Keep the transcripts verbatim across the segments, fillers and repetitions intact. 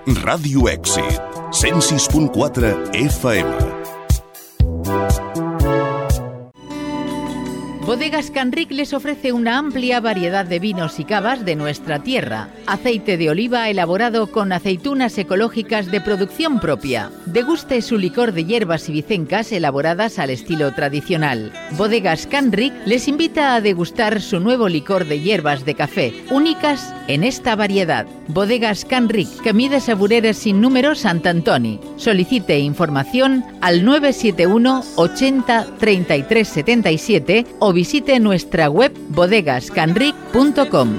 Ràdio Èxit, cent sis punt quatre F M. Bodegas Canric les ofrece una amplia variedad de vinos y cavas de nuestra tierra. Aceite de oliva elaborado con aceitunas ecológicas de producción propia. Deguste su licor de hierbas ibicencas elaboradas al estilo tradicional. Bodegas Canric les invita a degustar su nuevo licor de hierbas de café, únicas en esta variedad. Bodegas Canric, Camí de Sabureres sin número, Sant Antoni. Solicite información al nueve siete uno ochenta treinta y tres setenta y siete o visite nuestra web bodegas canric punto com.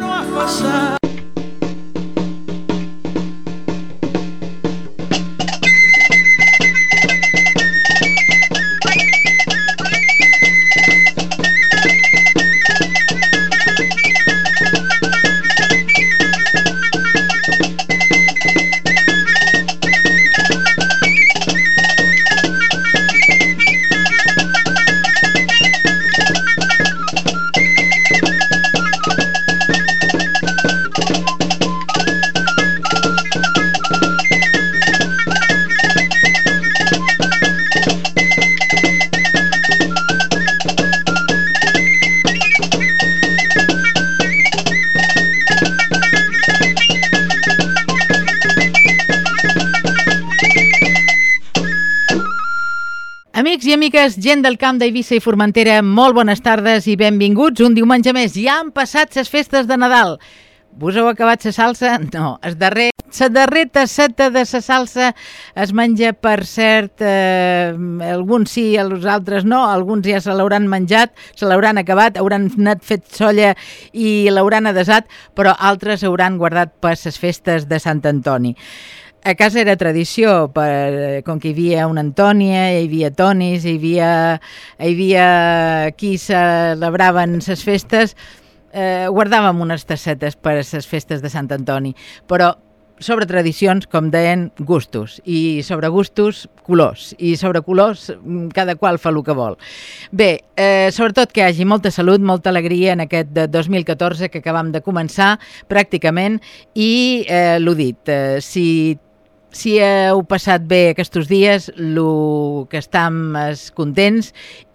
Amics i amigues, gent del camp d'Eivissa i Formentera, molt bones tardes i benvinguts un diumenge més. Ja han passat les festes de Nadal. Vos heu acabat la salsa? No, el darrer, la darrera tasseta de la salsa es menja, per cert, eh, alguns sí, els altres no, alguns ja se l'hauran menjat, se l'hauran acabat, hauran anat fet solla i l'hauran adesat, però altres hauran guardat per les festes de Sant Antoni. A casa era tradició, per, com que hi havia una Antònia, hi havia tonis, hi havia, hi havia qui celebraven les festes, eh, guardàvem unes tassetes per a les festes de Sant Antoni, però sobre tradicions, com deien, gustos, i sobre gustos, colors, i sobre colors cada qual fa el que vol. Bé, eh, sobretot que hi hagi molta salut, molta alegria en aquest dos mil catorze que acabam de començar pràcticament, i eh, l'ho dit, eh, si Si heu passat bé aquests dies, el que estem és contents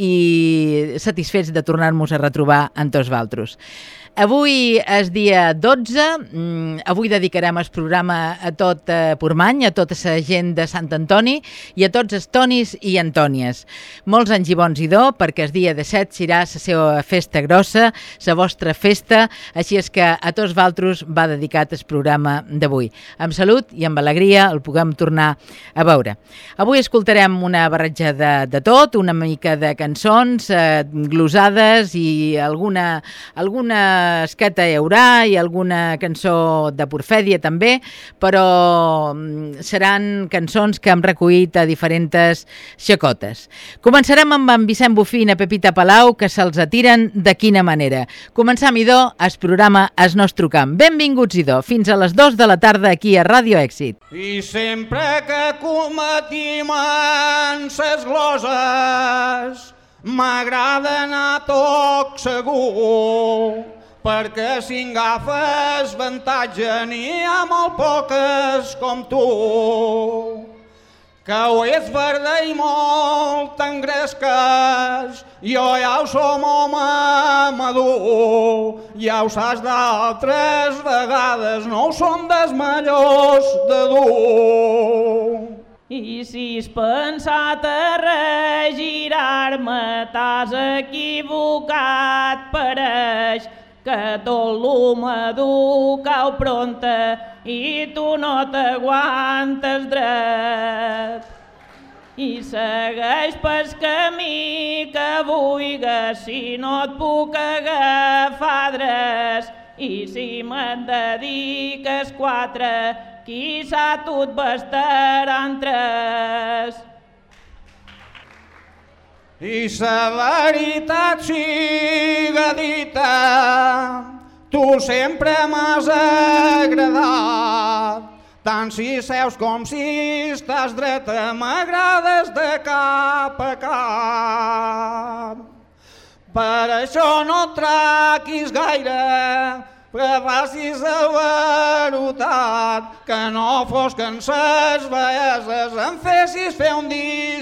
i satisfets de tornar-nos a retrobar amb tots vosaltres. Avui és dia dotze, avui dedicarem el programa a tot Portmany, a tota la gent de Sant Antoni i a tots els tonis i antònies. Molts anys i bons i do, perquè el dia disset serà la seva festa grossa, la vostra festa, així és que a tots vosaltres va dedicat el programa d'avui. Amb salut i amb alegria el puguem tornar a veure. Avui escoltarem una barreja de, de tot, una mica de cançons, eh, glosades i alguna, alguna escata hi haurà i alguna cançó de Porfèdia també, però seran cançons que hem recollit a diferents xacotes. Començarem amb en Vicent Bufí i Pepita Palau, que se'ls atiren de quina manera. Començam, idò, el programa Es Nostre Camp. Benvinguts, idò, fins a les dues de la tarda aquí a Ràdio Èxit. I sempre que cometim en ses gloses m'agrada anar toc segur, perquè si agafes avantatge n'hi ha molt poques com tu, que ho és verda i molt engresques, jo ja ho som home madur, ja ho saps d'altres vegades, no ho som des millors de dur. I si has pensat a regirar-me, t'has equivocat, pareix que tot lo madur cau pronta i tu no t'aguantes dret. I segueix pel camí que vulgues, si no et puc agafar dres, i si me'n dediques quatre, qui sap tu et bastaran tres. I la veritat siga dita, tu sempre m'has agradat, tant si seus com si estàs dreta, m'agrades de cap a cap. Per això no traquis gaire, prefacis el verotat, que no fos que en ses belleses em fessis fer un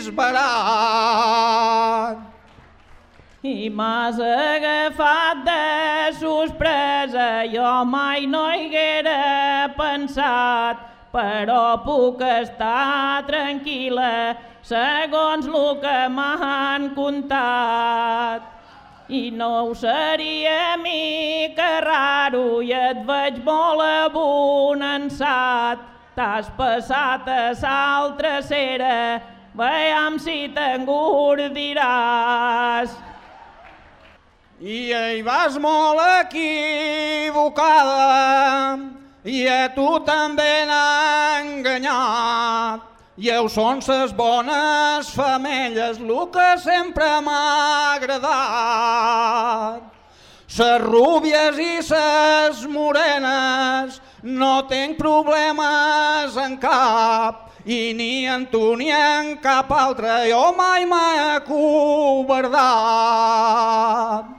disbarat. I m'has agafat de sorpresa, jo mai no hi haguera pensat, però puc estar tranquil·la segons el que m'han contat. I no ho seria mica raro i et veig molt abonançat. T'has passat a l'altra cera, veiem si t'engordiràs. I hi vas molt equivocada, i a tu també n'ha enganyat. I heu són ses bones femelles, lo que sempre m'ha agradat. Ses rúbies i ses morenes, no tinc problemes en cap, i ni en tu ni en cap altre jo mai m'he acobardat.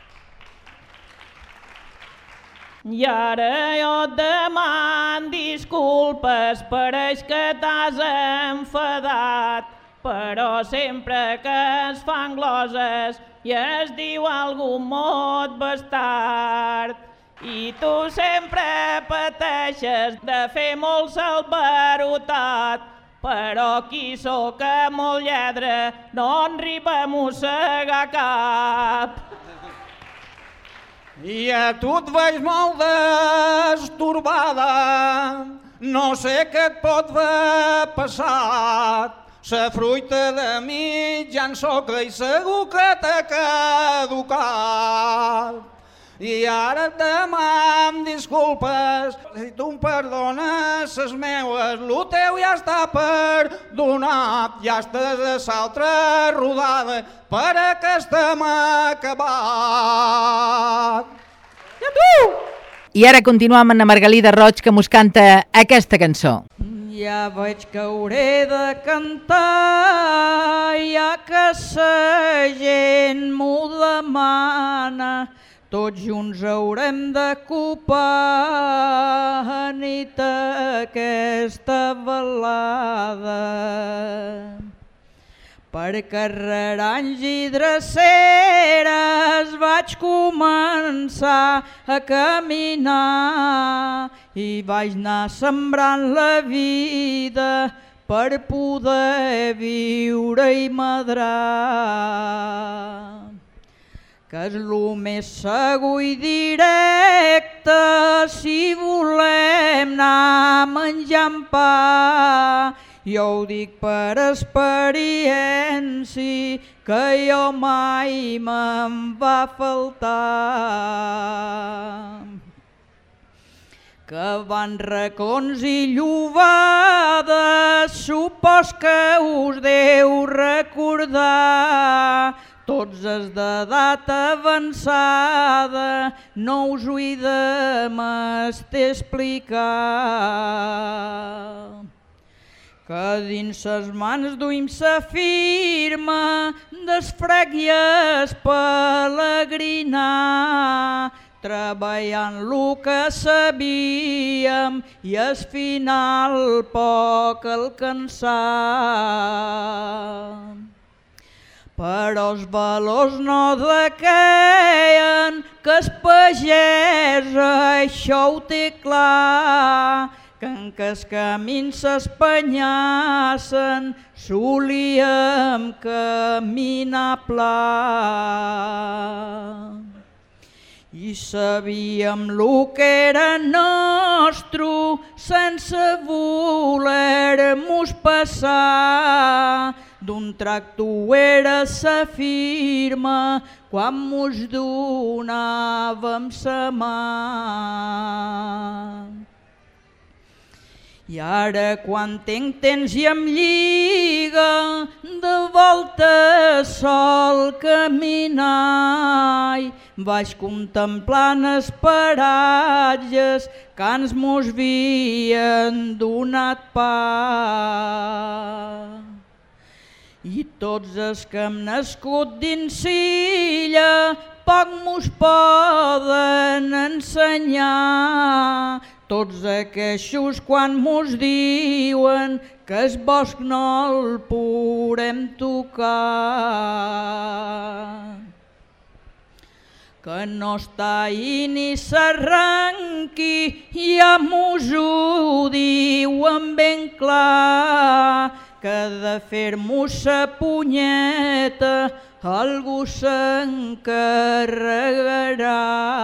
I ara jo et deman disculpes, pareix que t'has enfadat, però sempre que es fan gloses i es diu algun mot bastard. I tu sempre pateixes de fer molt salvarotat, però qui soc molt lledre no en riba a mossegar cap. I a tu et veig molt destorbada, no sé què et pot haver passat. La fruita de mitjan soca i segur que t'ha caducat. I ara et deman disculpes, si tu em perdones les meues, lo teu ja està perdonat. Ja estàs a l'altra rodada, per aquesta m'ha acabat. I ara continuem amb la Margalida Roig, que mos canta aquesta cançó. Ja veig que hauré de cantar, ja que la gent m'ho demana. Tots junts haurem de copar nit aquesta balada. Per carreranys i dreceres vaig començar a caminar i vaig anar sembrant la vida per poder viure i madrar. Que és lo més segur i directe si volem anar menjant pa. Jo ho dic per experiència, que jo mai me'n va faltar. Que van racons i llobades, supos que us deu recordar. Tots els d'edat avançada, no us ho he de m'estar explicar. Que dins ses mans duim sa firma des frec i es pelegrinar, treballant lo que sabíem i al final poc alcançar. Però els valors no dequeien, que el pagès això ho té clar, que en cas camins s'espanyassen solíem caminar pla. I sabíem lo que era nostre sense voler-mos passar. D'un tracto era sa firma quan mos donàvem sa mà. I ara quan tinc temps i em lliga de volta sol caminar, vaig contemplant els paratges que ans mos havien donat pa. I tots els que hem nascut dins l'illa poc mos poden ensenyar tots aquests quan mos diuen que el bosc no el podem tocar. Que no està ahí ni s'arrenqui, ja mos ho diuen ben clar, que de fer-mos sa punyeta algú s'encarregarà.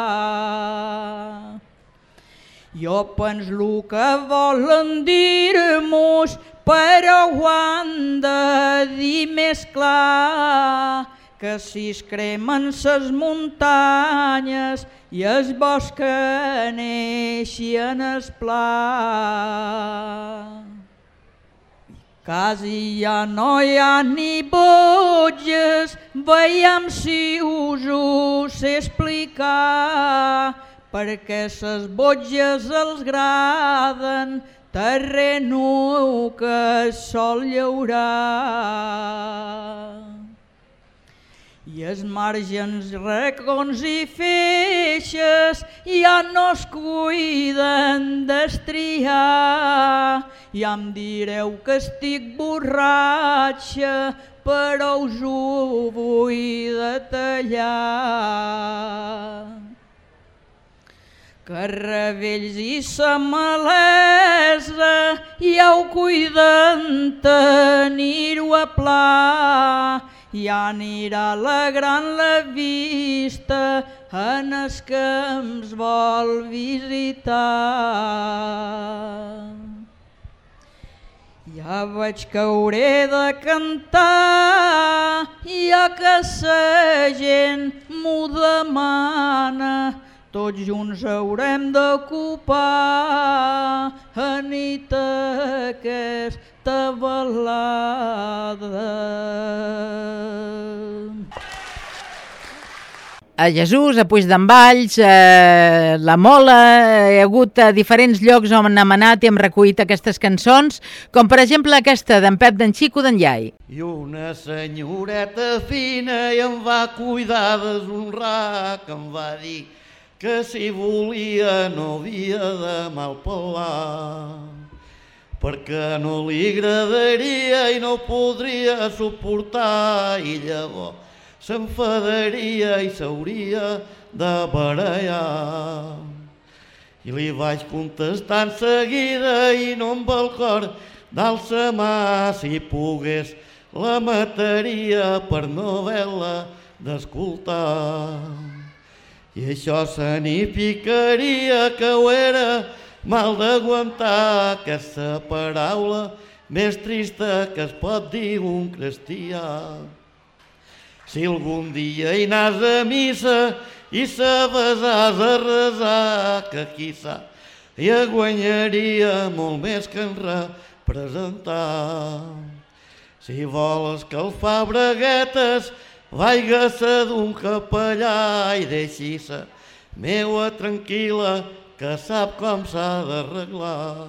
Jo penso el que volen dir-mos, però ho han de dir més clar, que si es cremen ses muntanyes i el bosc que neixien es pla. Quasi ja no hi ha ni botges, veiem si us ho sé explicar, perquè ses botges els graden terreno que sol llaurar. I els margens, racons i feixes ja no es cuiden d'estriar. Ja em direu que estic borratxa, però us ho vull detallar. Que revells i sa malesa ja ho cuiden tenir-ho a pla, ja anirà alegrant la vista en els que ens vol visitar. Ja veig que hauré de cantar, ja que sa gent m'ho demana, tots junts haurem d'ocupar a nit aquesta balada. A Jesús, a Puig d'en Valls, a la Mola, hi ha hagut a diferents llocs on hem anat i hem recollit aquestes cançons, com per exemple aquesta d'en Pep d'en Xico d'en Iai. I una senyoreta fina i em va cuidar deshonrar, que em va dir que si volia no havia de malpelar, perquè no li agradaria i no podria suportar, i llavors s'enfadaria i s'hauria de barallar. I li vaig contestar en seguida i no amb el cor d'alça mà, si pogués la mataria per no haver-la d'escoltar. I això se n'hi picaria, que ho era mal d'aguantar, aquesta paraula més trista que es pot dir un cristià. Si algun dia hi anàs a missa i sabes has a resar, que qui sap ja guanyaria molt més que en representar. Si vols escalfar braguetes, vaiga-se d'un capellà i deixi-se meua tranquil·la, que sap com s'ha d'arreglar.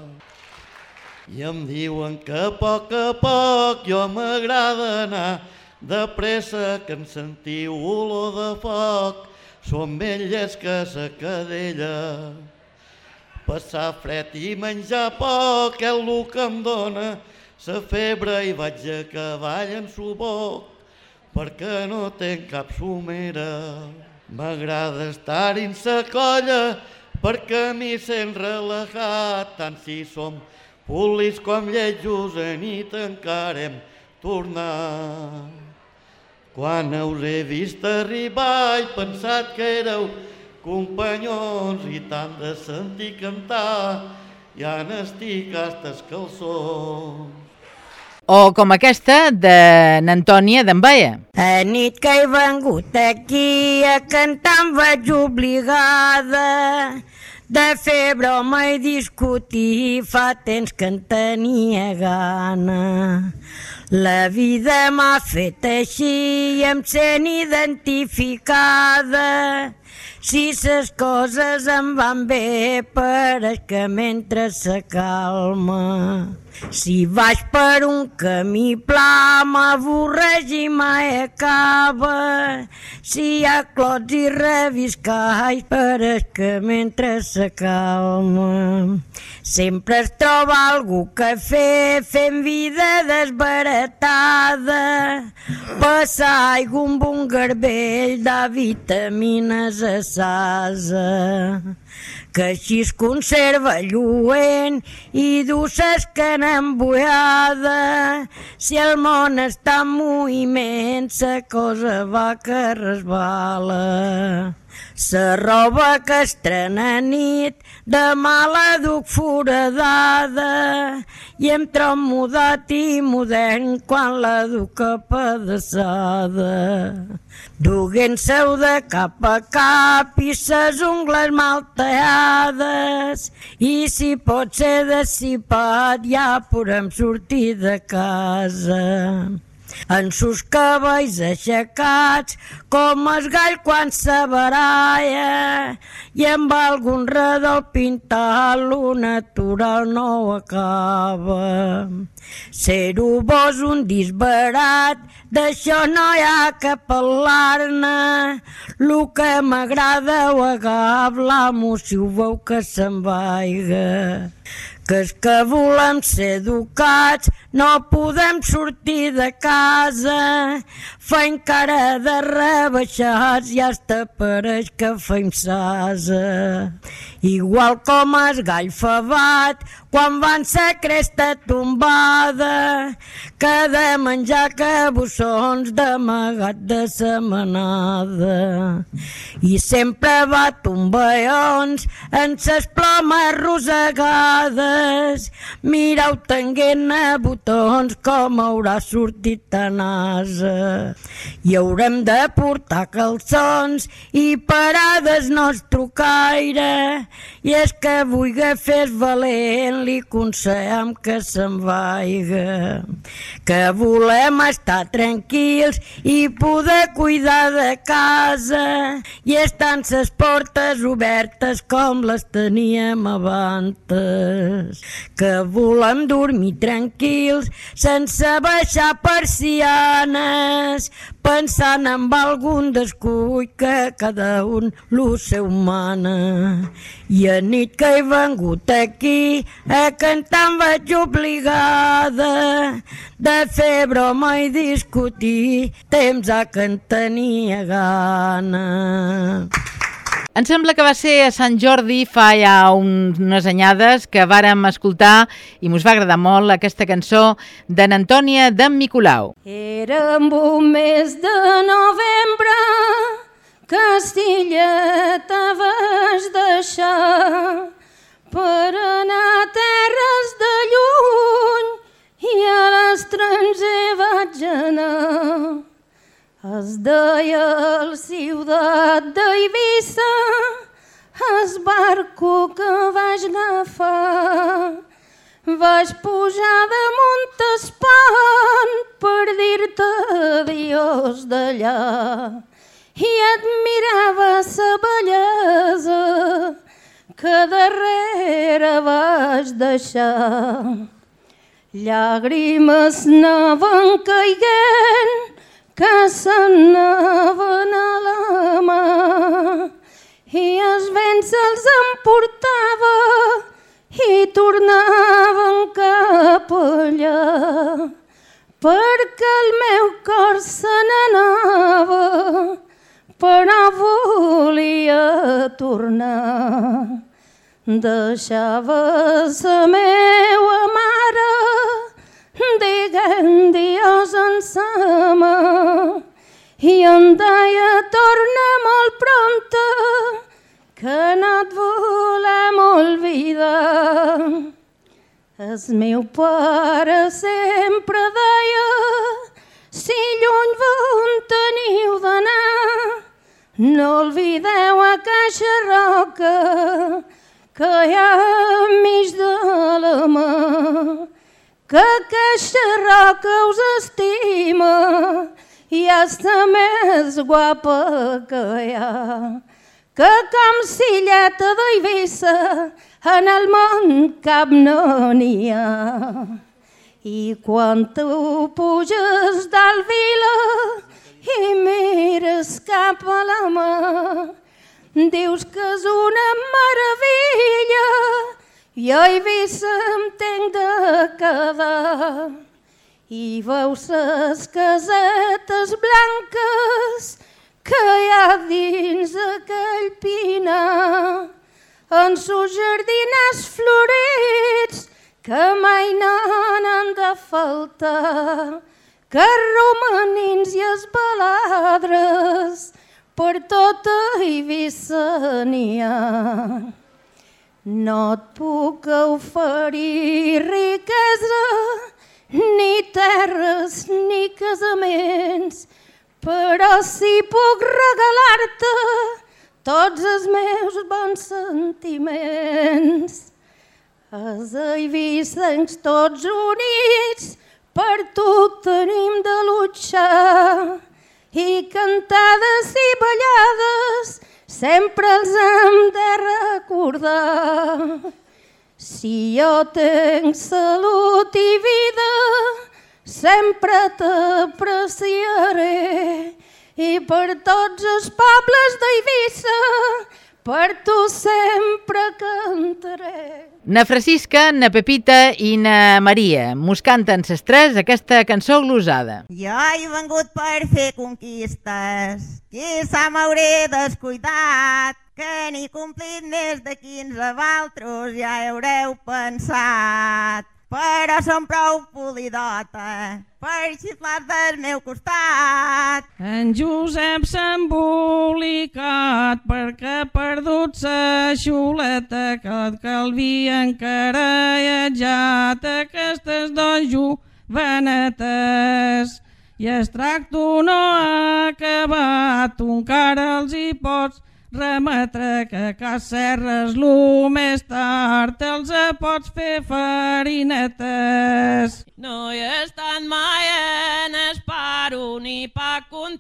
I em diuen que a poc a poc jo m'agrada anar de pressa, que en sentiu olor de foc són velles que sa cadella. Passar fred i menjar poc és el que em dóna sa febre i vaig a cavall en suboc, perquè no tenc cap somera. M'agrada estar en sa colla perquè m'hi sent relaxat, tant si som polis com lletjos a nit encara hem tornat. Quan us he vist arribar he pensat que éreu companyons i tant de sentir cantar ja n'estic hasta els calçons. O com aquesta de n'Antònia d'en Baia. A nit que he vengut aquí a cantar em vaig obligada de fer broma i discutir, fa temps que en tenia gana. La vida m'ha fet així i em sent identificada Si ses coses em van bé, pareix que mentre se calma. Si vaig per un camí pla, m'avorreix i mai acaba. Si hi ha clots i reviscalls, pareix que mentre se calma. Sempre es troba algú que fer, fent vida desbaratada. Passar aigua amb un garbell de vitamines a s'asa, que així es conserva lluent i dur s'escana embullada. Si el món està en moviment, sa cosa va que resbala. Sa roba que estrena nit, demà la duc foradada, i em trob mudat i modern quan la duc apedaçada. Duguent-se-ho de cap a cap i ses ungles mal tallades, i si pot ser dissipat ja podem sortir de casa. En sus cabells aixecats com el gall quan s'abaralla, i amb algun redol pintat lo natural no ho acaba. Ser-ho bo és un disbarat, d'això no hi ha que parlar-ne. Lo que m'agrada ho agaf l'amo si ho veu que se'n vaiga. Que és que volem ser educats, no podem sortir de casa, feim cara de rebaixats i hasta pareix que feim sasa. Igual com el gall favat, quan van sa cresta tombada, que de menjar cabussons d'amagat de sa manada. I sempre va tomballons en ses plomes rosegades, mireu tenguent a botons com haurà sortit tan asa. I haurem de portar calçons i parades nostre caire, i és que vulgui fer valent li aconsellem que se'n vaiga. Que volem estar tranquils i poder cuidar de casa, i estan ses portes obertes com les teníem abans. Que volem dormir tranquils sense baixar persianes, pensant en algun descuit que cada un lo seu mana. I a nit que he vengut aquí a cantar em vaig obligada, de fer broma i discutir temps a que en tenia gana. Em sembla que va ser a Sant Jordi fa ja unes anyades que vàrem escoltar i mos va agradar molt aquesta cançó d'en Antònia d'en Micolau. Érem un mes de novembre, Castilleta vas deixar per anar a terres de lluny i a l'estranger vaig anar. Es deia el Ciutat d'Eivissa, es barco que vaig agafar. Vaig pujar damunt el pont per dir-te adiós d'allà, i admirava sa bellesa que darrere vaig deixar. Llàgrimes anaven caiguent, que s'anaven a la mà, i els vents els emportava i tornaven cap allà, perquè el meu cor se n'anava, però volia tornar. Deixava la meua mare diguent dios en sa mà, i em deia torna molt prompte, que no et volem oblidar. El meu pare sempre deia, si lluny on teniu d'anar, no oblideu a Caixa Roca, que hi ha enmig de la mà, que Caixa Roca us estima i és la més guapa que hi ha. que com Silleta d'Eivissa en el món cap no n'hi ha. I quan tu puges dalt vila i mires cap a la mar, dius que és una meravella i a Eivissa em tenc de quedar. I veus les casetes blanques que hi ha dins aquell pinar, en sus jardiners florits que mai n'han de faltar, que romanins i esbaladres per tota Eivissa n'hi ha. No et puc oferir riquesa, ni terres ni casaments, però sí puc regalar-te tots els meus bons sentiments. Els eivissencs tots units per tu tenim de luchar i cantades i ballades sempre els hem de recordar. Si jo tenc salut i vida, sempre t'apreciaré i per tots els pobles d'Eivissa, per tu sempre cantaré. Na Francisca, na Pepita i na Maria mos canten ses tres aquesta cançó glosada. Jo he vengut per fer conquistes, quizà m'hauré descuidat, que n'he complit més de quinze, valtros ja haureu pensat. Però som prou polidota per xiflar del meu costat. En Josep s'ha embolicat perquè ha perdut sa xuleta que el calví encarallejat aquestes dos jovenetes. I el tracto no ha acabat, tu encara els hi pots remetre que a Cas Serres lo més tard els pots fer farinetes. No hi he estat mai en el paro ni pa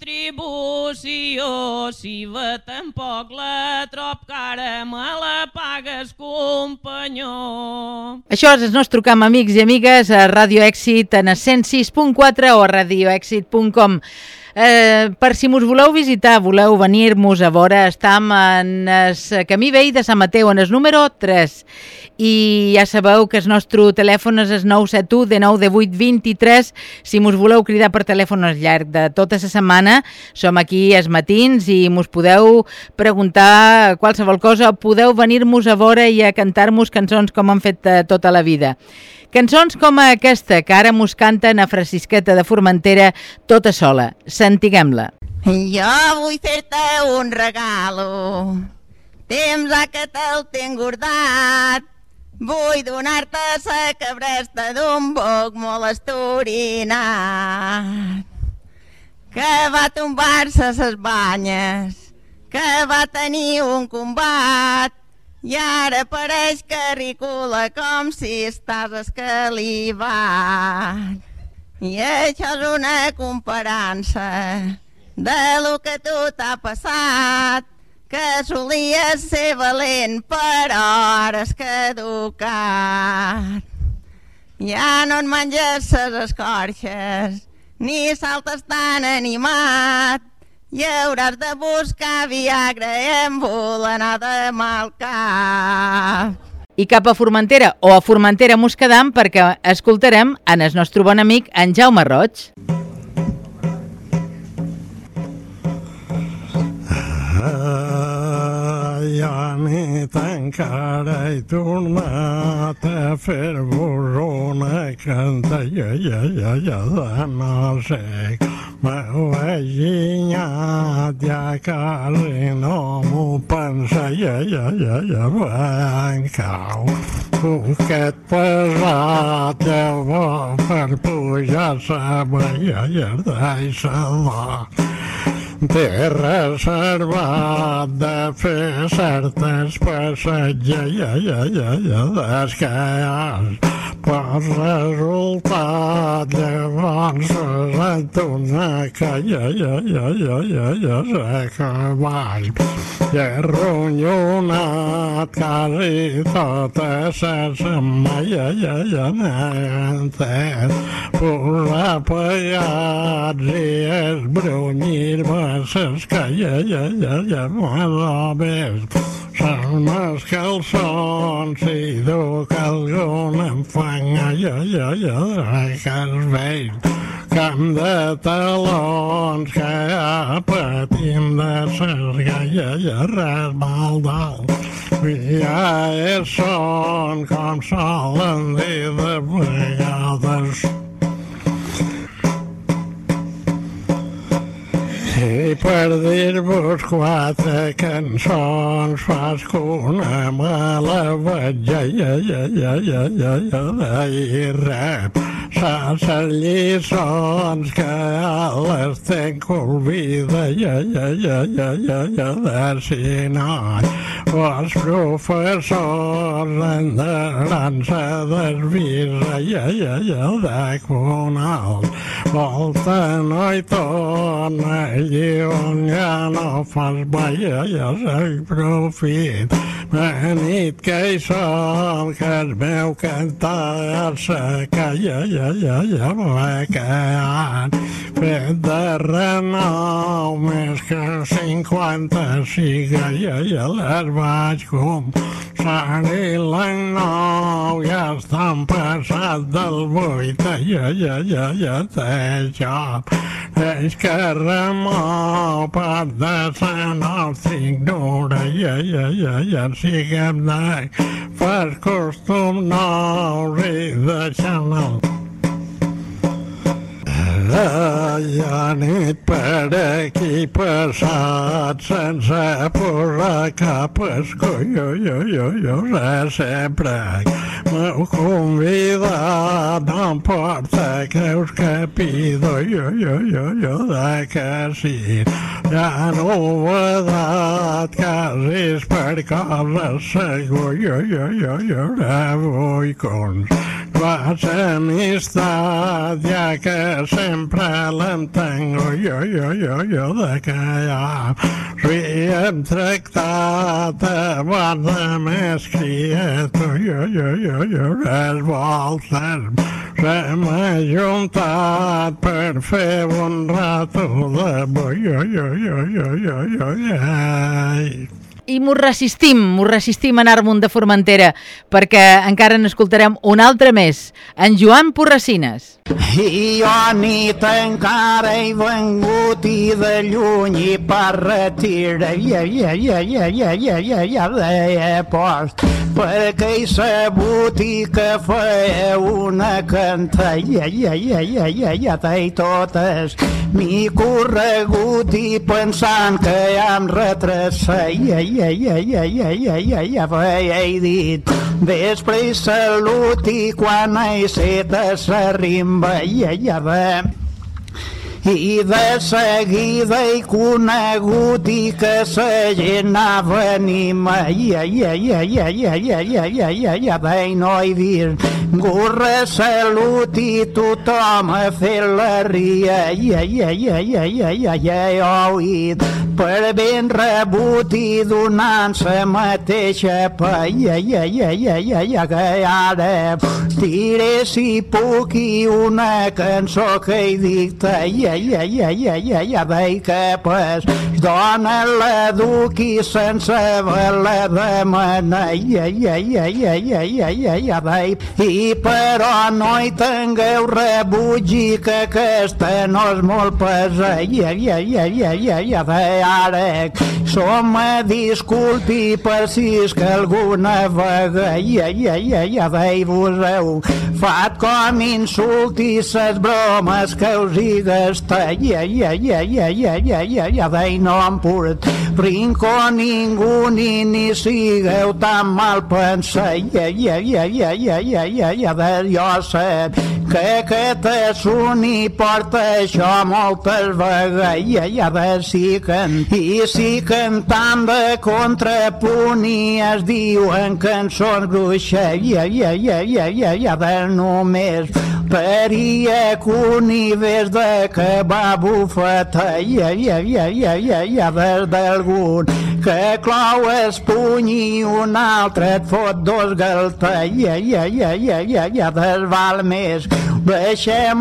contribució, si ve tampoc la trob cara me la pagues companyó. Això és el nostre camp, amics i amigues, a Radio Èxit en el cent sis punt quatre o a radio èxit punt com. Eh, per si mos voleu visitar, voleu venir-mos a veure, estam en el camí vell de Sant Mateu, en el número tres, i ja sabeu que el nostre telèfon és el nou set u dinou divuit vint-i-tres. Si mos voleu cridar per telèfon al llarg de tota la setmana, som aquí els matins i mos podeu preguntar qualsevol cosa, podeu venir-mos a veure i a cantar-mos cançons com han fet tota la vida. Cançons com aquesta, que ara mos canta na Francisqueta de Formentera tota sola. Sentiguem-la. Jo vull fer-te un regalo, temps a que te'l tinc guardat. Vull donar-te sa cabresta d'un boc molt estorinat, que va tombar-se ses banyes, que va tenir un combat, i ara pareix que ricula com si estàs escalivat. I això és una comparança de lo que tu t'ha passat, que solies ser valent però ara has caducat. Ja no et menges ses escorxes ni saltes tan animat, i hauràs de buscar Viagra i embolenar mal cap. I cap a Formentera o a Formentera mos quedam perquè escoltarem en el nostre bon amic en Jaume Roig. Ja nit encara he tornat a fer-vos una cantalla de no sé. M'ho he ginyat, ja quasi no m'ho pensa, ja, ja, ja, ja, em cau. Aquest pesat llavors per pujar-se a ja, ja, deixa va. Té reservat de fer certes passatges, ja, ja, ja, ja, des que has per resultat llavors sent una que ja, ja, ja, ja, ja, ja sé que vaig i arronyonat quasi tota sa setmana, ja, ja, ja, posar pegats i esbrunyir-me ses que ja, ja, ja, ja, ja, més són els calçons i duc algun enfant, ja, ja, ja, que es veig camp de talons que ja patim de ses galles i res mal dalt. I ja és son com solen dir de vegades. I per dir-vos quatre cançons fas que una me la vaig ja, ja, ja, ja, ja, ja, ja, i rep ses lliçons que les tenc olvida, ja, ja, ja, ja, ja, ja, de si no els professors endaran-se desvisa, ja, ja, ja, de conals volta no hi torna allí on ja no fas mai, ja, ja, sé profit la nit que hi som que es veu cantar-se que ja, ja, ja, ja, ja, que han fet de renou més que cinquanta-cinc, ja, ja, les vaig començar i l'ennou ja estan passat del vuit, ja, ja, ja, ja, té joc, és que remou per de sa nostra ignora, ja, ja, ja, ja, siguem de fas costum nous i deixant-el. Ja nit per aquí passat sense posar cap escull, jo, jo, jo, jo sé sempre m'heu convidat, no em porta creus que pido, jo, jo, jo, jo, de que sí, ja novedat, quasi és per coses segur, jo, jo, jo, jo, vull conservar amistat, ja que sempre l'entengo, jo, jo, jo, jo, de que ja s'havien tractat abans de més criatura, jo, jo, jo, jo, les voltes s'hem ajuntat per fer un rato de bo, jo, jo, jo, jo, jo, jo, jo, I m'ho resistim, m'ho resistim a anar-me'n de Formentera, perquè encara n'escoltarem un altre més, en Joan Porracines. I jo nit encara he vengut i de lluny i per retira, ja, ja, ja, ja, ja, ja, ja, ja, deia post, perquè he sabut i que feia una canta, ja, ja, ja, ja, ja, ja, deia totes, m'hi corregut i pensant que ja em retrassa, ja, ja, ja, ja, ja, ja, ja, ja, feia he dit, després salut i quan he set a sa rimba, ja, ja, ja, i de seguida he conegut i que sa gent anava a animar, ja, ja, ja, ja, ja, ja, ja, ja, ja, ja, bé, no he vist gorra salut i tothom ha fet la ria, ja, ja, ja, ja, ja, ja, ja, he oït per ben rebut i donant sa mateixa pa, ja, ja, ja, ja, ja, ja, que ara diré si puc i una cançó que he dicta, ja, ja, ja, ja, ja, ja, veig que pas dona la duc i sense haver-la demanar, ja, ja, ja, ja, ja, ja, ja, ja, veig, i però no hi tingueu rebuig i que aquesta no és molt pesa, ja, ja, ja, ja, ja, ja, veig, ara som a disculpi per si és que alguna vegada, ja, ja, ja, ja, veig, vos heu fat com insult i ses bromes que us hi gasta, ja, ja, ja, ja, ja, ja, ja, ja, veig, no em purt brinco ningú ni ni sigueu tan mal pensar, ja, ja, ja, ja, ja, ja, ja, ja, veig, jo sé que aquest assunt hi porta això moltes vegades, ja, ja, veig, si can, i si cantant de contrapunt i es diuen cançons bruixes, ja, ja, ja, ja, ja, ja, veig, només Paria que univers de que va bufetar i hi ha des d'algun que clou es puny i un altre et fot dos galtes i hi ha desval més. Deixem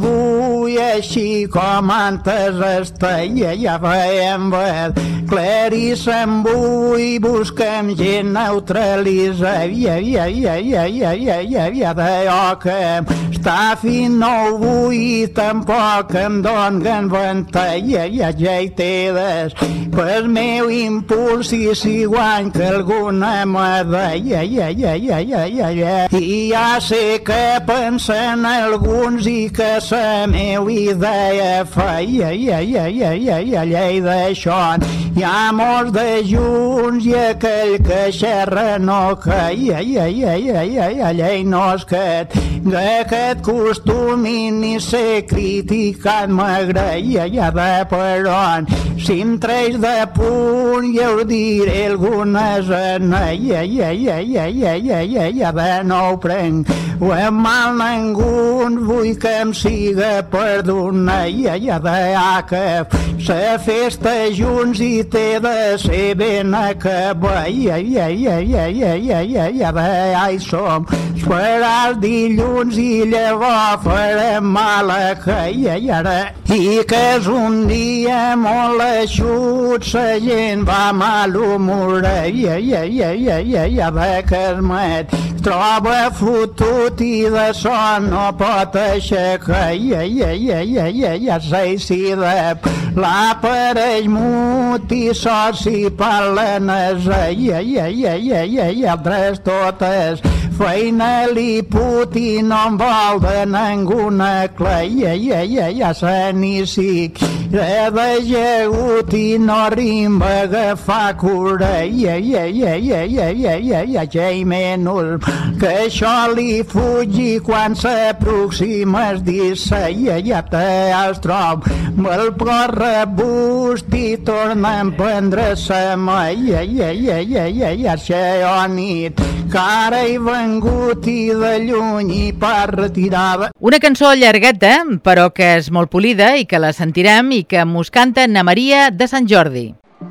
avui així com antes estai, ja veiem vet. Clarissa amb ui, busquem gent neutralitza, ja, ja, ja, ja, ja, ja, ja, ja, d'allò que està fin no vull, tampoc em donen ventall, ja, ja, ja hi tedes. Pel meu impuls i si guany que alguna medalla, ja, ja, ja, ja, ja, ja. I ja sé que pensen alguns i que la meva idea feia, ja, ja, ja, ja, ja, llei d'això. Hi ha molts de junts i aquell que xerra no caia, ja, ja, ja, ja, ja, llei no és que aquest costum i ni ser criticat m'agraia, ja de peron. Si em treix de punt jo us diré algunes anella, ja, ja, ja, ja, ja, ja, ja, de no ho prenc. Ho hem mal ningú, vull que em siga perdonar, ja, ja, de que la festa junts i té de ser ben acabada, ja, ja, ja, ja, ja, ja, ja, ja, de ja hi som. Esperar dilluns i llavors farem mala caia, i ara i que és un dia molt eixut, la gent va malhumorada, ja, ja, ja, ja, ja, ja, de que es met troba fotut i de son no pot aixecar, ja, ja, ja, ja, ja, ja, sei si de l'aparell mut i soci parlen esa, ja, ja, ja, ja, ja, ja, altres totes feina li put i no em vol de ninguna claia, ja, ja, ja, se ni sic de dejegut i no rimba agafar cura, ja, ja, ja, ja, ja, ja, ja, ja, ja, i menys que això li fugi quan s'aproxima es dissa, ja, ja, te els trob me'l pot rebust i torna a emprendre sa mà, ja, ja, ja, ja, ja, ja, ja, nit que ara he vengut i de lluny i per retirada. Una cançó llargueta, però que és molt polida i que la sentirem i que mos canta Na Maria de Sant Jordi.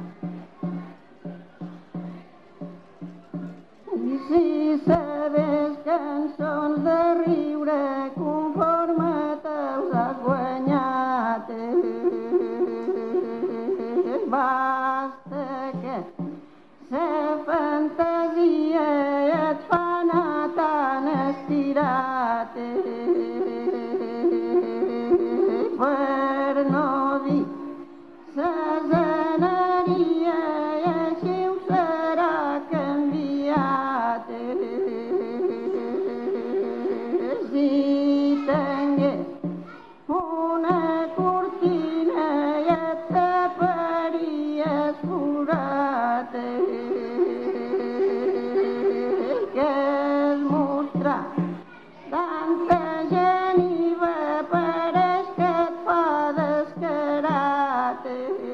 I si sabes cançons de riure conforme te'ls has guanyat, basta que la fantasia et fa anar tan estirat, per no dir s'azenaria i així ho serà canviat. Si tingués una cortina i et taparies forat, que es mostra tanta geniva pareix que et fa descarat.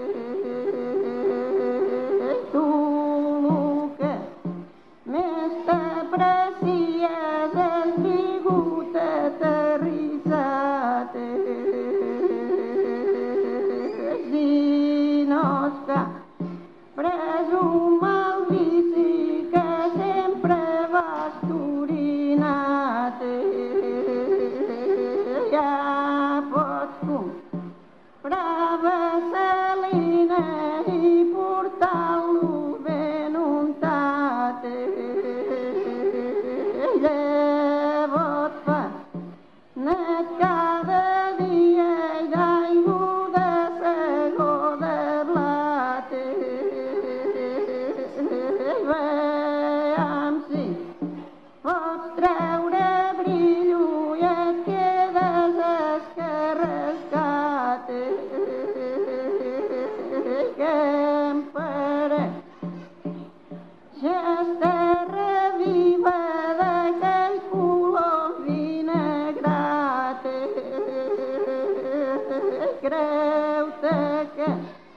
Tu el que més t'aprecies és vingut aterrissat. Si no és que presum el vici que sempre vas turinat, ja pots comprar vaselina i portar-lo ben untat. Llavors fas net cada dia i d'aigua de segó de blat. Veiem si pots treure brillo i et quedes escarrascat, que em pareix terra viva d'aquell color vinagrat. Creu-te que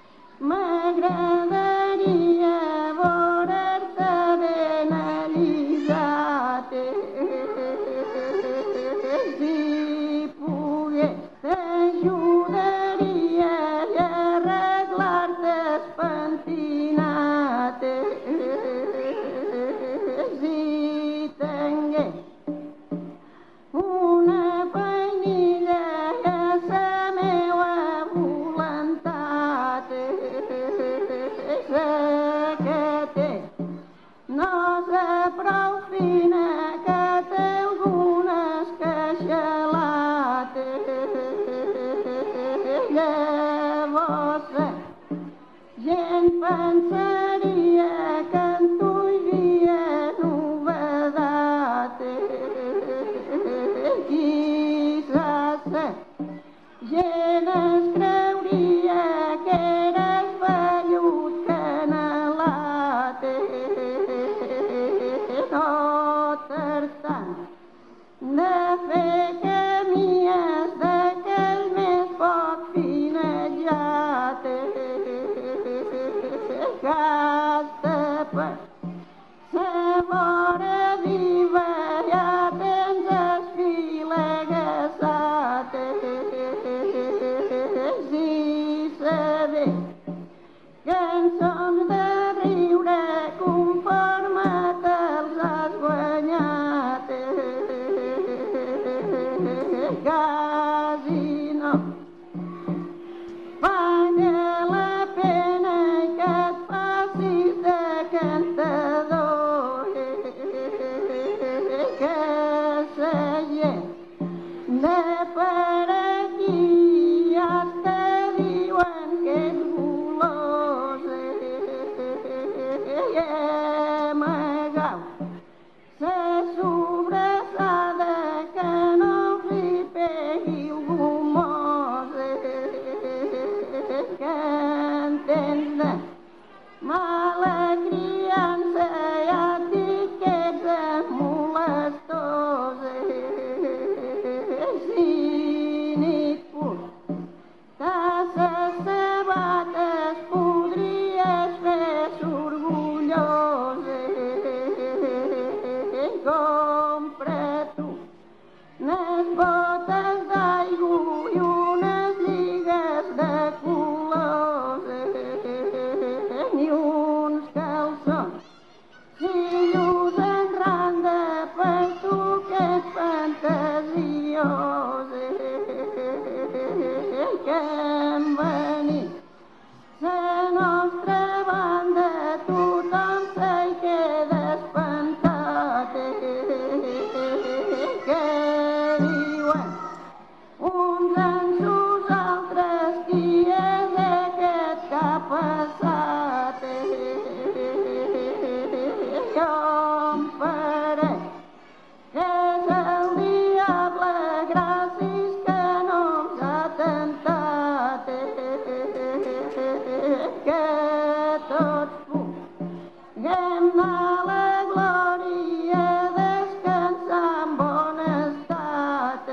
m'agradaria veure'l-te ben allisat. Si gelat. Llavors gent pensaria que en tu hi havia novedat. Quizás gent es creuria que eres vellut canalat. No tractant de fer camies d'aquell més poc finejat. Gasta per sa vora viva ja tens el fil agassat. Si saber cançons de riure conforme te'ls has guanyat. Quasi no paga la pena que et facis de cantador, que sa gent de per aquí ja te diuen que ets golós. I amagau sa sobrassada que no els hi pegui el gomós. Que en temps de mala criança ja et dic que ets molestós. Cínic pur, tasses sabates podries fer orgullós. Compra tu unes botes d'aigua i unes lligues de colors i uns calçons fillos en randa per tu que ets fantasiós. Que hem venit la nostra banda tothom se hi queda espantat. Que diuen uns ensus altres qui és aquest que ha passat. Jo em pareix que és el diable, gràcies que no ens ha tentat. Que tots puguem anar a la glòria, descansar en bon estat.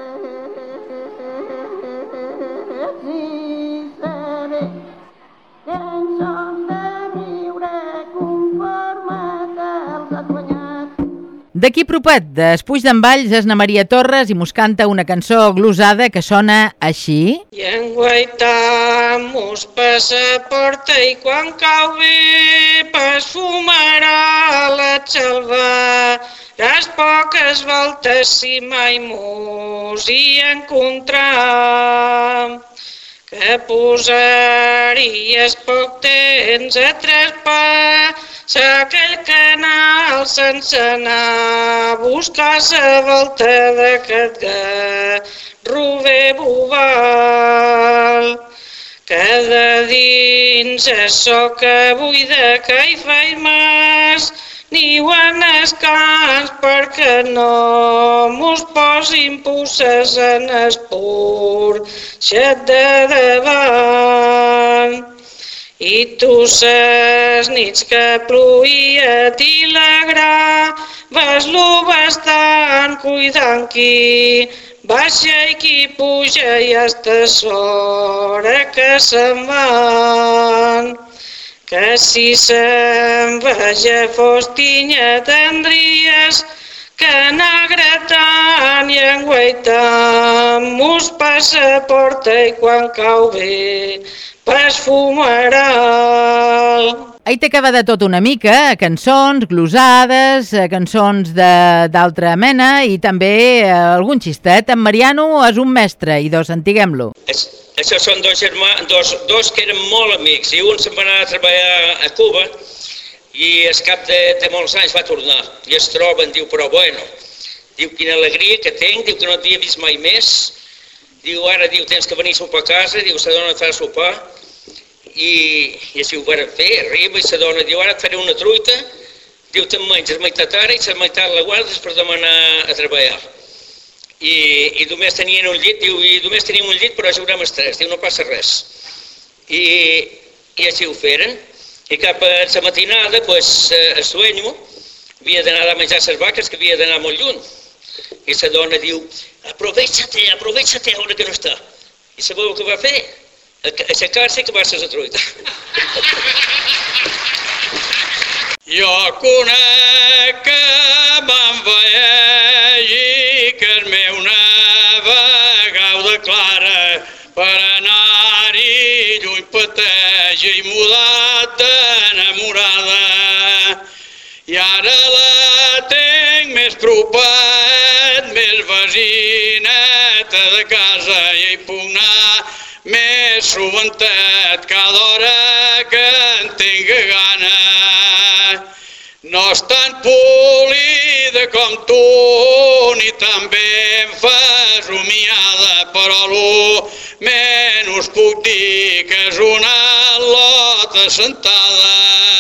Si saber cançons de riure conforme te'ls has guanyat. D'aquí propet, d'Espuix d'en Valls, és na Maria Torres i mos canta una cançó glosada que sona així. I en guaitar mos passaporta i quan cau bé pas fumarà la xalva. Les poques voltes si mai mos hi encontram. Que posaries poc temps a traspar aquell canal sense anar a buscar la volta d'aquest garrover boval. Que de dins la soca buida que hi feimes niuen els cans perquè no mos posin puces en el porxet de davant. I tu ses nits que ploia i la gra vas-lo bastant cuidant qui baixa i qui puja i hasta l'hora que se'n van. Que si se'n vaja fos tinya tendries que anar gratant i enguaitant mos passaporta i quan cau bé pas fumarà. Ahí t'acaba de tot una mica, cançons, glosades, cançons d'altra mena i també algun xistet. En Mariano és un mestre i dos, entiguem-lo. Això són dos germans, dos, dos que eren molt amics i un se'n va anar a treballar a Cuba i al cap de, de molts anys va tornar i es troben, diu, però bueno, diu, quina alegria que tenc, diu que no t'havia vist mai més, diu, ara, diu, tens que venir a sopar a casa, diu, sa dona et fa sopar, i, i així ho varen fer, arriba i sa dona diu, ara et faré una truita, diu, te'n menges meitat ara i sa meitat la guardes per demà anar a treballar. I, i només tenien un llit, diu, i només tenim un llit però juguem els tres, diu, no passa res. I, i així ho feren, i cap a la matinada, pues, a Sueño, havia d'anar a menjar les vaques, que havia d'anar molt lluny. I la dona diu, aprovecha-te, aprovecha-te, ara que no està. I sabeu què va fer? Aixecar-se i acabar-se la truita. Jo conec que m'envaeix que el meu navegau de clara per anar-hi lluny pateix i mudat enamorada. I ara la tenc més propet, més vesineta de casa i hi puc anar més soventet cada hora que en tinga gana. No és tan polida com tu, ni tan ben fa somiada, però almenys puc dir que és una lota sentada.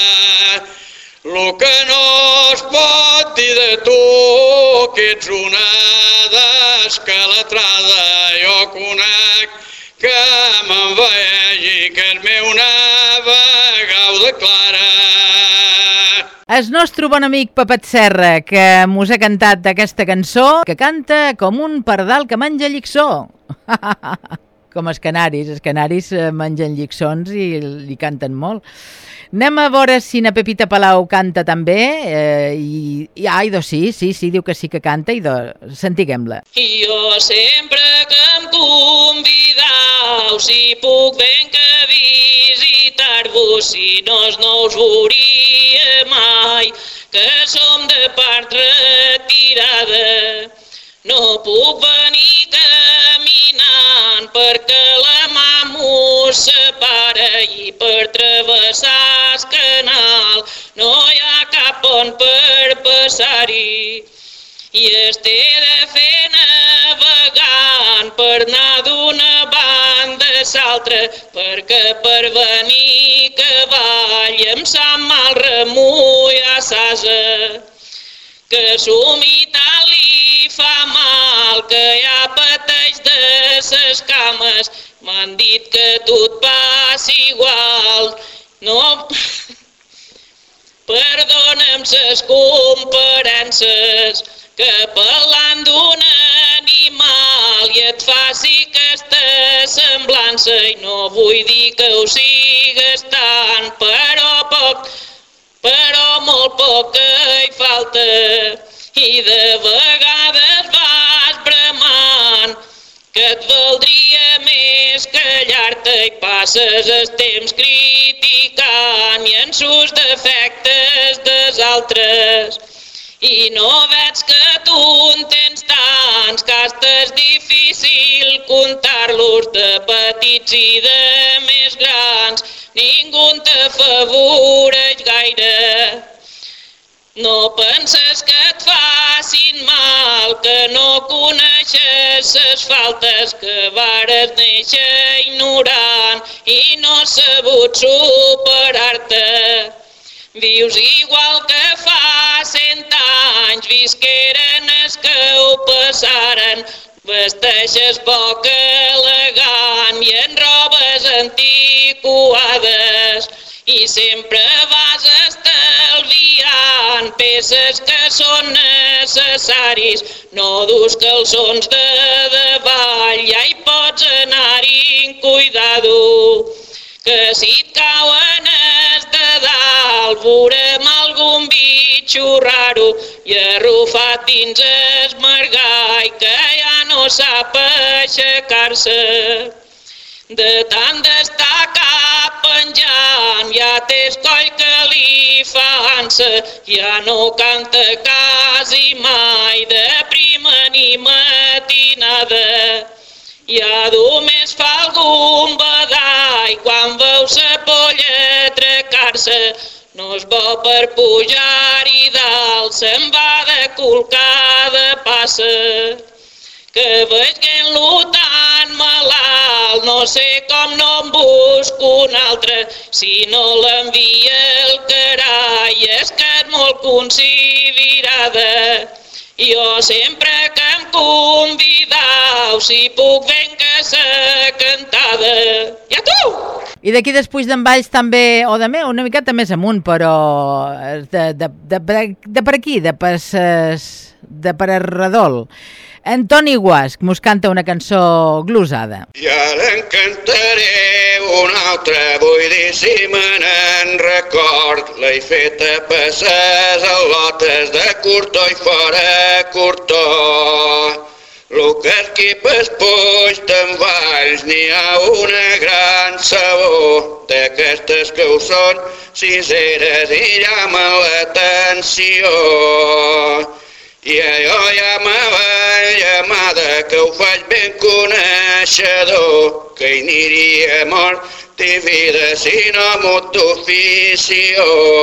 Lo que no es pot dir de tu, que ets una descalatrada, jo conec que m'envaeix que el meu navegau de clara. El nostre bon amic Pepet Serra, que mos ha cantat aquesta cançó, que canta com un pardal que menja lliçó. Com els canaris, els canaris mengen lliçons i li canten molt. Anem a veure si na Pepita Palau canta també, eh, i, i ai, doncs sí, sí, sí, diu que sí que canta, i doncs sentiguem-la. Jo sempre que em convidau, si puc ben que visitar-vos, si no, no us veuria mai, que som de part retirada. No puc venir caminant perquè la mà m'ho separa i per travessar el canal no hi ha cap pont per passar-hi. I este de fer navegant per anar d'una banda a l'altra perquè per venir cavall em sap mal remull a s'asa. Que somitar li fa mal, que ja pateix de ses cames, m'han dit que tot passa igual. No, perdona'm ses comparences, que parlant d'un animal i et faci aquesta semblança, i no vull dir que ho sigues tant, però poc, però molt poc que hi falta, i de vegades vas bramant que et valdria més callar-te i passes el temps criticant i en sus defectes dels altres. I no veig que tu en tens tants, que és difícil comptar-los de petits i de més grans, ningú t'afavoreix gaire. No penses que et facin mal, que no coneixes les faltes, que vares néixer ignorant i no has sabut superar-te. Vius igual que fa cent anys, visqueren els que ho passaren, vesteixes poc elegant i en robes antiquades i sempre vas estalviant peces que són necessaris. No dus calçons de davall, ja hi pots anar-hi amb cuidado, que si et cauen els de dalt veurem algun bitxo raro i arrufat dins el margall que ja no sap aixecar-se. De tant d'estar cap penjant ja tens coll que li fa ansa, ja no canta quasi mai de prima ni matinada. Ja només fa algun badall quan veu sa polla trecar-se. No és bo per pujar-hi dalt, se'n va de colcar de pas passa, que veig que en lo tan malalt, no sé com no em busco un altre, si no l'envia el carai, és que és molt considerada. Jo sempre que em convidau, si puc venir a cantada. I a tu! I d'aquí després d'en Valls també, o de més, una miqueta més amunt, però de, de, de, de, de per aquí, de per, de per Arredol. Antoni Guasch mos canta una cançó glosada. I ara en cantaré una altra, vull dir si me n'en record. L'he feta passes a lotes de curtó i fora curtó. Lo que esquipes puix te'n valls, n'hi ha una gran sabó. D'aquestes que ho són sinceres i llamen l'atenció. I allò ja m'avall llamada, que ho faig ben coneixedor, que hi aniria mort i vida si no mut d'ofició.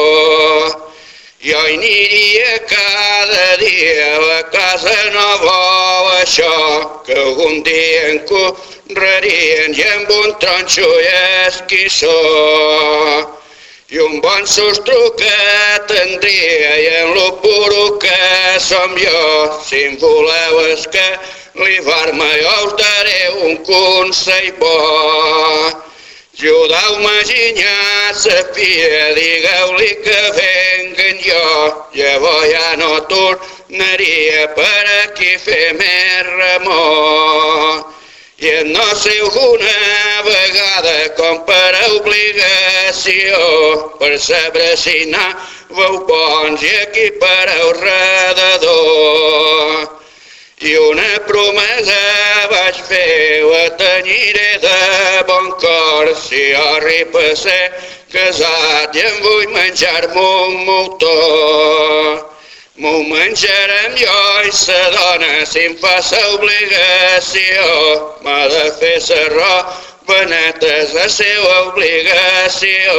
Jo hi aniria cada dia, la casa no vol això, que algun dia em correrien i amb un tronxo i esquissó. I un bon sostre que tindria i en lo puro que som jo. Si em voleu escalifar-me jo us daré un consell bo. Ajudeu-me a ginyar sa filla, digueu-li que venguin jo. Llavors ja no tornaria per aquí fer més remor. I no sé una vegada com per obligació, per saber si anàveu bons i aquí per redador. I una promesa vaig fer, la tenyiré de bon cor, si jo arribo a ser casat i em vull menjar-me un motor. M'ho menjarem jo i sa dona si em fa sa obligació. M'ha de fer sa roba neta, és la seva obligació.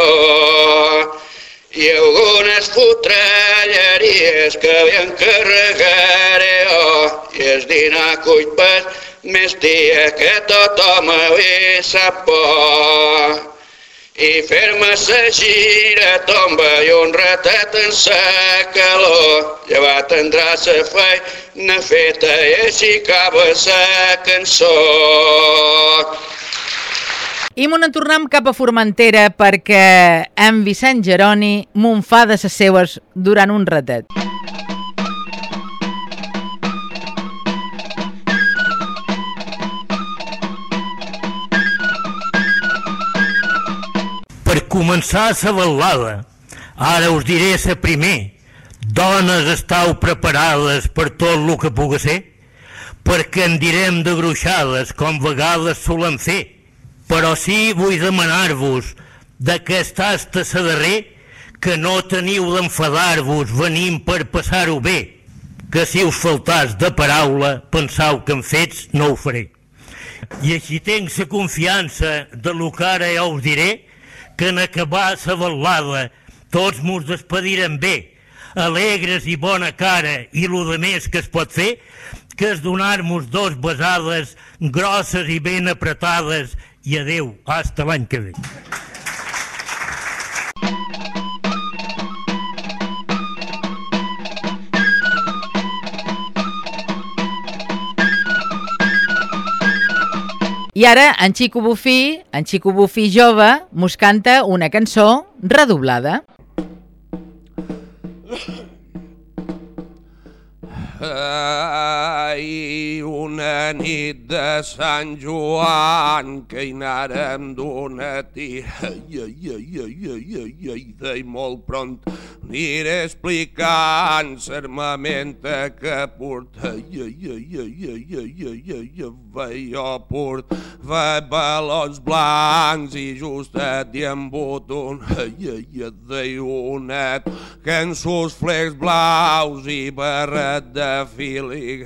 I algunes fotralleries que li encarregaré jo. I el dinar cuit per més dia que tothom li sap bo. I fer-me sa giratomba i un ratet en sa calor. Llevat tindrà sa feina feta i així acaba sa cançó. I m'ho tornem cap a Formentera perquè en Vicent Geroni m'ho fa de ses seues durant un ratet. Per començar sa ballada, ara us diré sa primer. Dones, estàu preparades per tot el que pugui ser, perquè en direm de gruixades com vegades solen fer. Però sí vull demanar-vos d'aquest asta sa darrer que no teniu d'enfadar-vos venim per passar-ho bé, que si us faltàs de paraula pensau que en fets no ho faré. I així tenc sa confiança de lo que ara ja us diré, que en acabar sa ballada tots mos despedirem bé, alegres i bona cara, i lo de més que es pot fer, que és donar-nos dos besades grosses i ben apretades, i adeu, hasta l'any que ve. I ara en Xico Bufí, en Xico Bufí jove, mos canta una cançó redoblada. Ai, una nit de Sant Joan que hi anàrem d'una tira, ai, ai, ai, ai, ai, ai, ai, de molt pront aniré explicant l'armamenta que porta, ai, ai, ai, ai, ai, ai, ai, ai, ai, jo porta balons blancs i justet i embut un, ai, ai, ai, d'unet, que en sus flecs blaus i barret de de fili,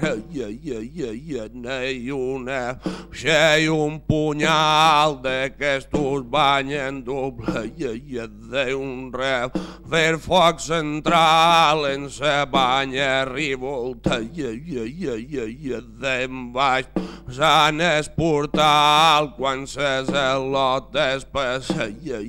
i una uixa i un punyal d'aquestos banyen doble, de un rel fer foc central en sa banya revolta, d'en baix s'han esportal quan ses al·lotes passeia,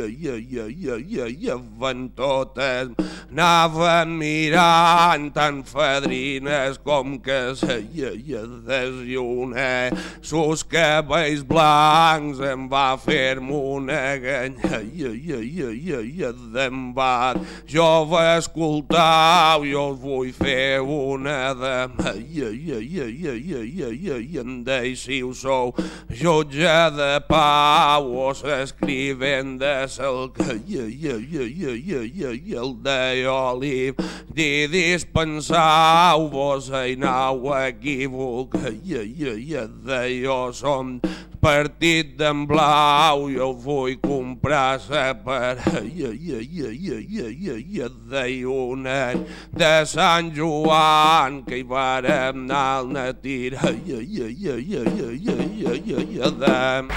van totes anaven mirant tan fadrines com que seia desllunar sus cabells blancs em va fer-me una ganya d'en bat jove escoltau jo us vull fer una de i en deixiu sou jutge de pau o s'escrivent de sal i el d'oliv di dispensau vos einau equívoc de jo som partit d'en blau jo vull comprar sa parella de un any de Sant Joan que hi vàrem anar al natir de...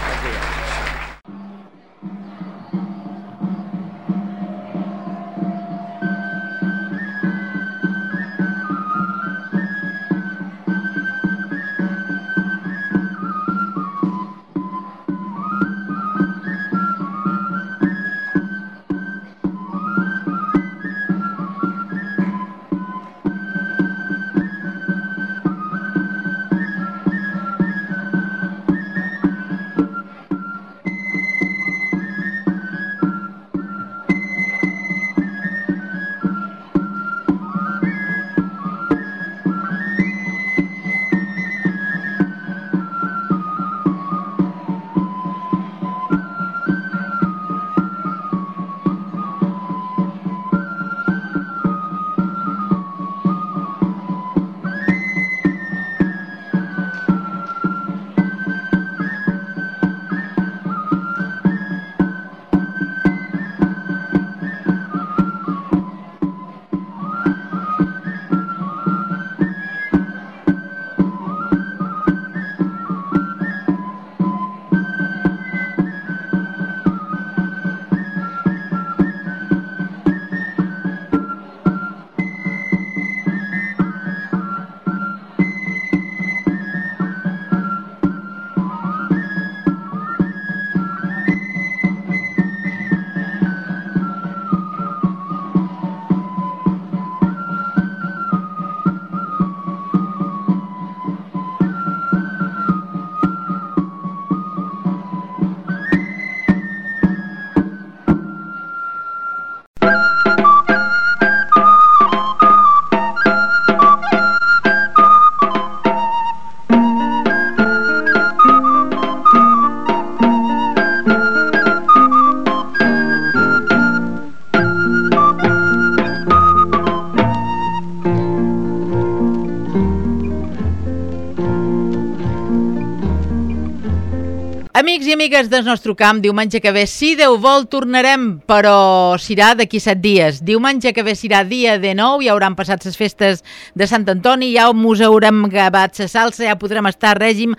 Amics i amigues del nostre camp, diumenge que ve, si Déu vol, tornarem, però serà d'aquí set dies. Diumenge que ve serà dia de nou, ja hauran passat les festes de Sant Antoni, ja mos haurem gavat la salsa, ja podrem estar a règim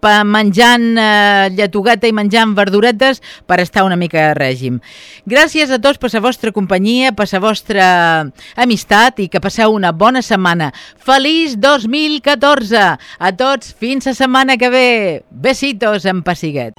menjant eh, lletugueta i menjant verduretes per estar una mica a règim. Gràcies a tots per la vostra companyia, per la vostra amistat i que passeu una bona setmana. Feliç dos mil catorze! A tots, fins la setmana que ve! Besitos en Pessiguet!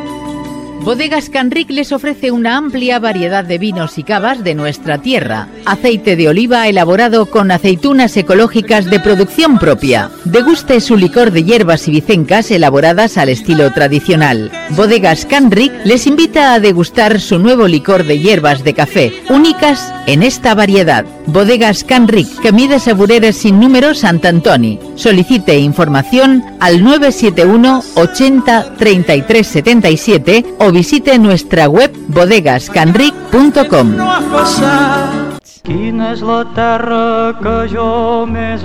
Bodegas Canric les ofrece una amplia variedad de vinos y cavas de nuestra tierra. Aceite de oliva elaborado con aceitunas ecológicas de producción propia. Deguste su licor de hierbas y vicencas elaboradas al estilo tradicional. Bodegas Canric les invita a degustar su nuevo licor de hierbas de café, únicas en esta variedad. Bodegas Canric, Camí de Sabureres sin número, Sant Antoni. Solicite información al nueve siete uno ochenta treinta y tres setenta y siete o visite nuestra web bodegas canric punto com. Quina és la terra que jo més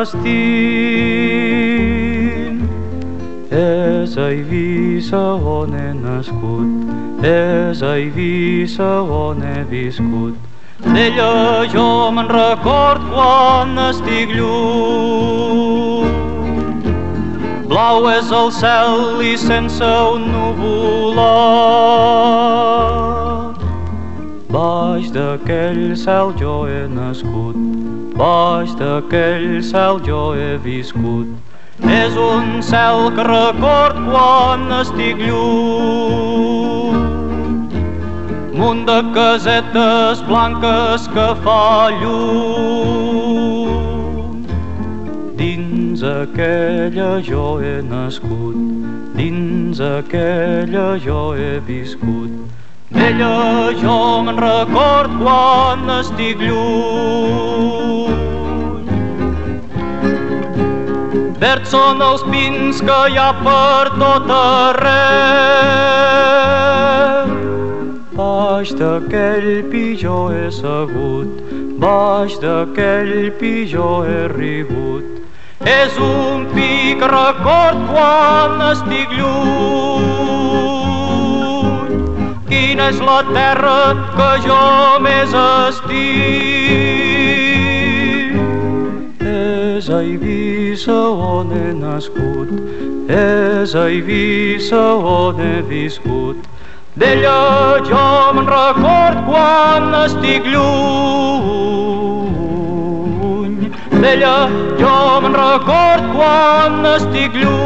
estim? És a Eivissa on he nascut, és a Eivissa on he viscut. D'ella jo me'n record quan estic lluny. Blau és el cel i sense un nuvolat. Baix d'aquell cel jo he nascut, baix d'aquell cel jo he viscut. És un cel que record quan estic lluny. Munt de casetes blanques que fa llum. Dins aquella jo he nascut, dins aquella jo he viscut. D'ella jo me'n record quan estic lluny. Verds són els pins que hi ha per tot arreu. Baix d'aquell pi jo he segut, baix d'aquell pi jo he rigut. És un pi que record quan estic lluny. Quina és la terra que jo més estim? És a Eivissa on he nascut, és a Eivissa on he viscut. D'ella jo me'n record quan estic lluny. D'ella jo me'n record quan estic lluny.